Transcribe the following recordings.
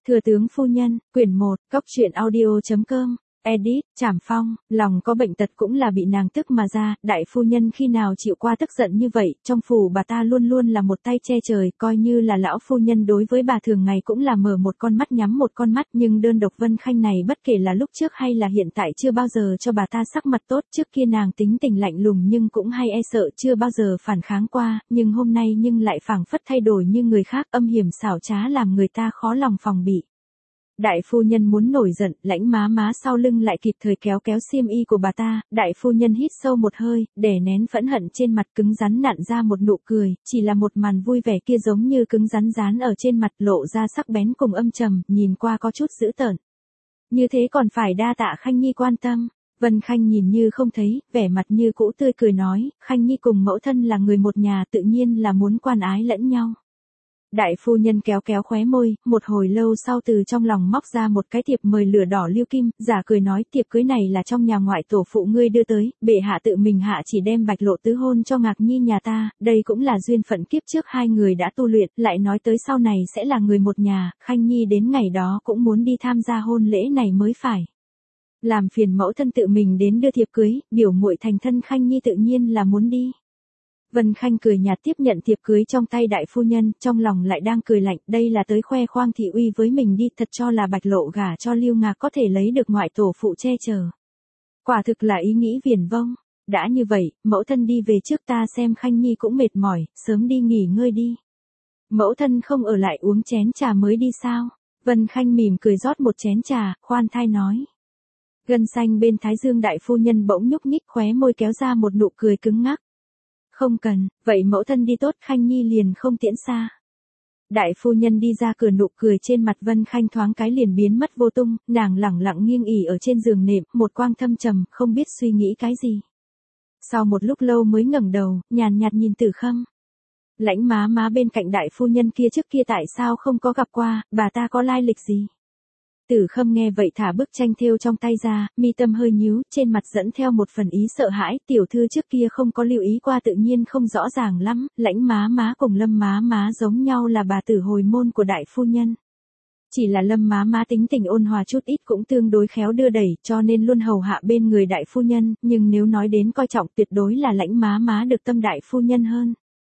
Thừa tướng phu nhân, quyển 1, Cóc truyện audio.com, edit, Trảm Phong, lòng có bệnh tật cũng là bị nàng tức mà ra, đại phu nhân khi nào chịu qua tức giận như vậy, trong phủ bà ta luôn luôn là một tay che trời, coi như là lão phu nhân đối với bà thường ngày cũng là mở một con mắt nhắm một con mắt, nhưng đơn độc Vân Khanh này bất kể là lúc trước hay là hiện tại chưa bao giờ cho bà ta sắc mặt tốt, trước kia nàng tính tình lạnh lùng nhưng cũng hay e sợ chưa bao giờ phản kháng qua, nhưng hôm nay nhưng lại phảng phất thay đổi như người khác, âm hiểm xảo trá làm người ta khó lòng phòng bị. Đại phu nhân muốn nổi giận, Lãnh má má sau lưng lại kịp thời kéo kéo xiêm y của bà ta, đại phu nhân hít sâu một hơi, đè nén phẫn hận trên mặt cứng rắn nặn ra một nụ cười, chỉ là một màn vui vẻ kia giống như cứng rắn dán ở trên mặt lộ ra sắc bén cùng âm trầm, nhìn qua có chút dữ tợn. Như thế còn phải đa tạ Khanh Nhi quan tâm. Vân Khanh nhìn như không thấy, vẻ mặt như cũ tươi cười nói, Khanh Nhi cùng mẫu thân là người một nhà tự nhiên là muốn quan ái lẫn nhau. Đại phu nhân kéo kéo khóe môi, một hồi lâu sau từ trong lòng móc ra một cái thiệp mời lửa đỏ lưu kim, giả cười nói thiệp cưới này là trong nhà ngoại tổ phụ ngươi đưa tới, bệ hạ tự mình hạ chỉ đem Bạch Lộ tứ hôn cho Ngạc Nhi nhà ta, đây cũng là duyên phận kiếp trước hai người đã tu luyện, lại nói tới sau này sẽ là người một nhà, Khanh Nhi đến ngày đó cũng muốn đi tham gia hôn lễ này mới phải. Làm phiền mẫu thân tự mình đến đưa thiệp cưới, biểu muội thành thân Khanh Nhi tự nhiên là muốn đi. Vân Khanh cười nhạt tiếp nhận thiệp cưới trong tay đại phu nhân, trong lòng lại đang cười lạnh, đây là tới khoe khoang thị uy với mình đi, thật cho là Bạch Lộ gả cho Lưu Ngạc có thể lấy được ngoại tổ phụ che chở. Quả thực là ý nghĩ viển vông, đã như vậy, mẫu thân đi về trước ta xem Khanh Nhi cũng mệt mỏi, sớm đi nghỉ ngơi đi. Mẫu thân không ở lại uống chén trà mới đi sao? Vân Khanh mỉm cười rót một chén trà, khoan thai nói. Gân xanh bên thái dương đại phu nhân bỗng nhúc nhích khóe môi kéo ra một nụ cười cứng ngắc. Không cần, vậy mẫu thân đi tốt Khanh Nhi liền không tiễn xa. Đại phu nhân đi ra cửa nụ cười trên mặt Vân Khanh thoáng cái liền biến mất vô tung, nàng lẳng lặng nghiêng ỉ ở trên giường nệm, một quang thâm trầm, không biết suy nghĩ cái gì. Sau một lúc lâu mới ngẩng đầu, nhàn nhạt nhìn Tử Khâm. Lãnh má má bên cạnh đại phu nhân kia trước kia tại sao không có gặp qua, bà ta có lai lịch gì? Tử Khâm nghe vậy thả bức tranh thêu trong tay ra, mi tâm hơi nhíu, trên mặt dẫn theo một phần ý sợ hãi, tiểu thư trước kia không có lưu ý qua tự nhiên không rõ ràng lắm, Lãnh má má cùng Lâm má má giống nhau là bà tử hồi môn của đại phu nhân. Chỉ là Lâm má má tính tình ôn hòa chút ít cũng tương đối khéo đưa đẩy, cho nên luôn hầu hạ bên người đại phu nhân, nhưng nếu nói đến coi trọng tuyệt đối là Lãnh má má được tâm đại phu nhân hơn.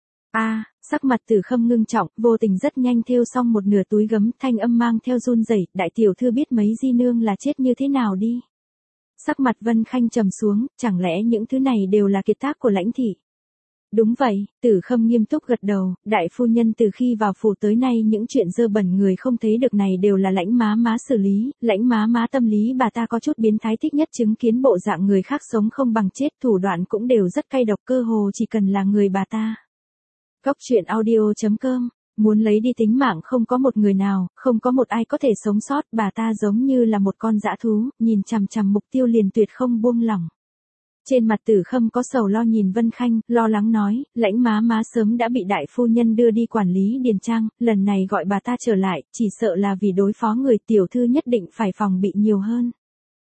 Sắc mặt Tử Khâm ngưng trọng, vô tình rất nhanh thêu xong một nửa túi gấm, thanh âm mang theo run rẩy, đại tiểu thư biết mấy di nương là chết như thế nào đi. Sắc mặt Vân Khanh trầm xuống, chẳng lẽ những thứ này đều là kiệt tác của Lãnh thị? Đúng vậy, Tử Khâm nghiêm túc gật đầu, đại phu nhân từ khi vào phủ tới nay những chuyện dơ bẩn người không thấy được này đều là Lãnh má má xử lý, Lãnh má má tâm lý bà ta có chút biến thái, thích nhất chứng kiến bộ dạng người khác sống không bằng chết, thủ đoạn cũng đều rất cay độc, cơ hồ chỉ cần là người bà ta. Cóc truyện audio.com, muốn lấy đi tính mạng không có một người nào, không có một ai có thể sống sót, bà ta giống như là một con dã thú, nhìn chằm chằm mục tiêu liền tuyệt không buông lỏng. Trên mặt Tử Khâm có sầu lo nhìn Vân Khanh, lo lắng nói, Lãnh má má sớm đã bị đại phu nhân đưa đi quản lý điền trang, lần này gọi bà ta trở lại, chỉ sợ là vì đối phó người, tiểu thư nhất định phải phòng bị nhiều hơn.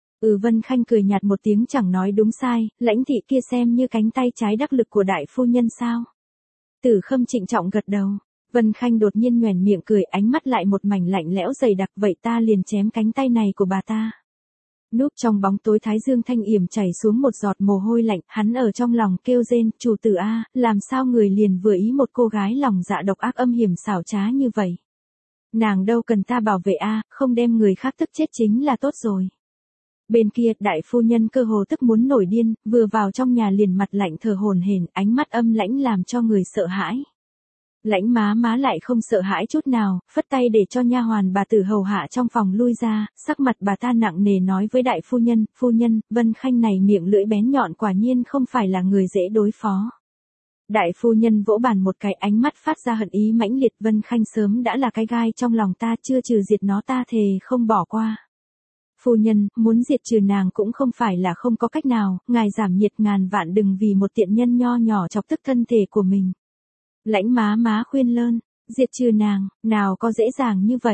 Vân Khanh cười nhạt một tiếng chẳng nói đúng sai, Lãnh thị kia xem như cánh tay trái đắc lực của đại phu nhân sao? Tử Khâm trịnh trọng gật đầu. Vân Khanh đột nhiên nhoẻn miệng cười, ánh mắt lại một mảnh lạnh lẽo dày đặc, vậy ta liền chém cánh tay này của bà ta. Núp trong bóng tối thái dương thanh yểm chảy xuống một giọt mồ hôi lạnh, hắn ở trong lòng kêu rên, chủ tử a, làm sao người liền vừa ý một cô gái lòng dạ độc ác âm hiểm xảo trá như vậy. Nàng đâu cần ta bảo vệ a, không đem người khác tức chết chính là tốt rồi. Bên kia, đại phu nhân cơ hồ tức muốn nổi điên, vừa vào trong nhà liền mặt lạnh thở hổn hển, ánh mắt âm lãnh làm cho người sợ hãi. Lãnh má má lại không sợ hãi chút nào, phất tay để cho nha hoàn bà tử hầu hạ trong phòng lui ra, sắc mặt bà ta nặng nề nói với đại phu nhân, Vân Khanh này miệng lưỡi bén nhọn quả nhiên không phải là người dễ đối phó. Đại phu nhân vỗ bàn một cái, ánh mắt phát ra hận ý mãnh liệt, Vân Khanh sớm đã là cái gai trong lòng ta, chưa trừ diệt nó ta thề không bỏ qua. Phu nhân, muốn diệt trừ nàng cũng không phải là không có cách nào, ngài giảm nhiệt ngàn vạn đừng vì một tiện nhân nho nhỏ chọc tức thân thể của mình. Lãnh má má khuyên lơn, diệt trừ nàng, nào có dễ dàng như vậy.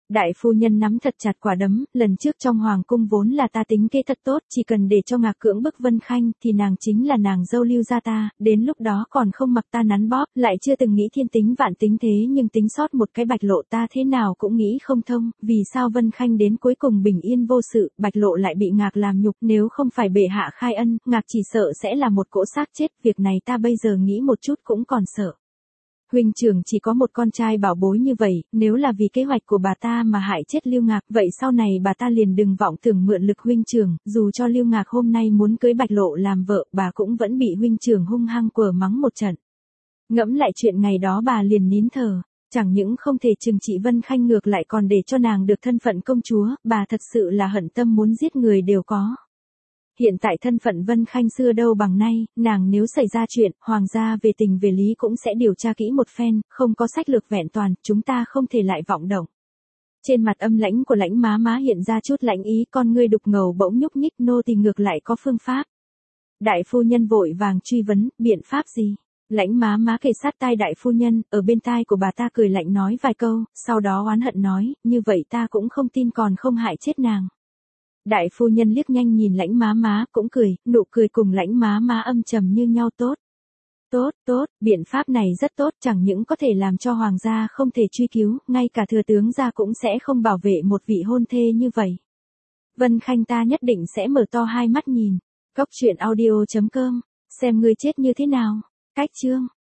Đại phu nhân nắm thật chặt quả đấm, lần trước trong hoàng cung vốn là ta tính kế thật tốt, chỉ cần để cho Ngạc cưỡng bức Vân Khanh thì nàng chính là nàng dâu Lưu gia ta, đến lúc đó còn không mặc ta nắn bóp, lại chưa từng nghĩ thiên tính vạn tính thế nhưng tính sót một cái Bạch Lộ ta thế nào cũng nghĩ không thông, vì sao Vân Khanh đến cuối cùng bình yên vô sự, Bạch Lộ lại bị Ngạc làm nhục, nếu không phải bệ hạ khai ân, Ngạc chỉ sợ sẽ là một cỗ xác chết, việc này ta bây giờ nghĩ một chút cũng còn sợ. Huynh trưởng chỉ có một con trai bảo bối như vậy, nếu là vì kế hoạch của bà ta mà hại chết Lưu Ngạc, vậy sau này bà ta liền đừng vọng tưởng mượn lực huynh trưởng, dù cho Lưu Ngạc hôm nay muốn cưới Bạch Lộ làm vợ, bà cũng vẫn bị huynh trưởng hung hăng quở mắng một trận. Ngẫm lại chuyện ngày đó bà liền nín thở, chẳng những không thể trừng trị Vân Khanh ngược lại còn để cho nàng được thân phận công chúa, bà thật sự là hận tâm muốn giết người đều có. Hiện tại thân phận Vân Khanh xưa đâu bằng nay, nàng nếu xảy ra chuyện, hoàng gia về tình về lý cũng sẽ điều tra kỹ một phen, không có sách lược vẹn toàn, chúng ta không thể lại vọng động. Trên mặt âm lãnh của Lãnh má má hiện ra chút lãnh ý, con ngươi đục ngầu bỗng nhúc nhích, nô tỳ ngược lại có phương pháp. Đại phu nhân vội vàng truy vấn, biện pháp gì? Lãnh má má kề sát tai đại phu nhân, ở bên tai của bà ta cười lạnh nói vài câu, sau đó oán hận nói, như vậy ta cũng không tin còn không hại chết nàng. Đại phu nhân liếc nhanh nhìn Lãnh má má, cũng cười, nụ cười cùng Lãnh má má âm trầm như nhau tốt. Tốt, biện pháp này rất tốt, chẳng những có thể làm cho hoàng gia không thể truy cứu, ngay cả thừa tướng gia cũng sẽ không bảo vệ một vị hôn thê như vậy. Vân Khanh ta nhất định sẽ mở to hai mắt nhìn. Cốc truyện audio.com, xem ngươi chết như thế nào. Cách chương.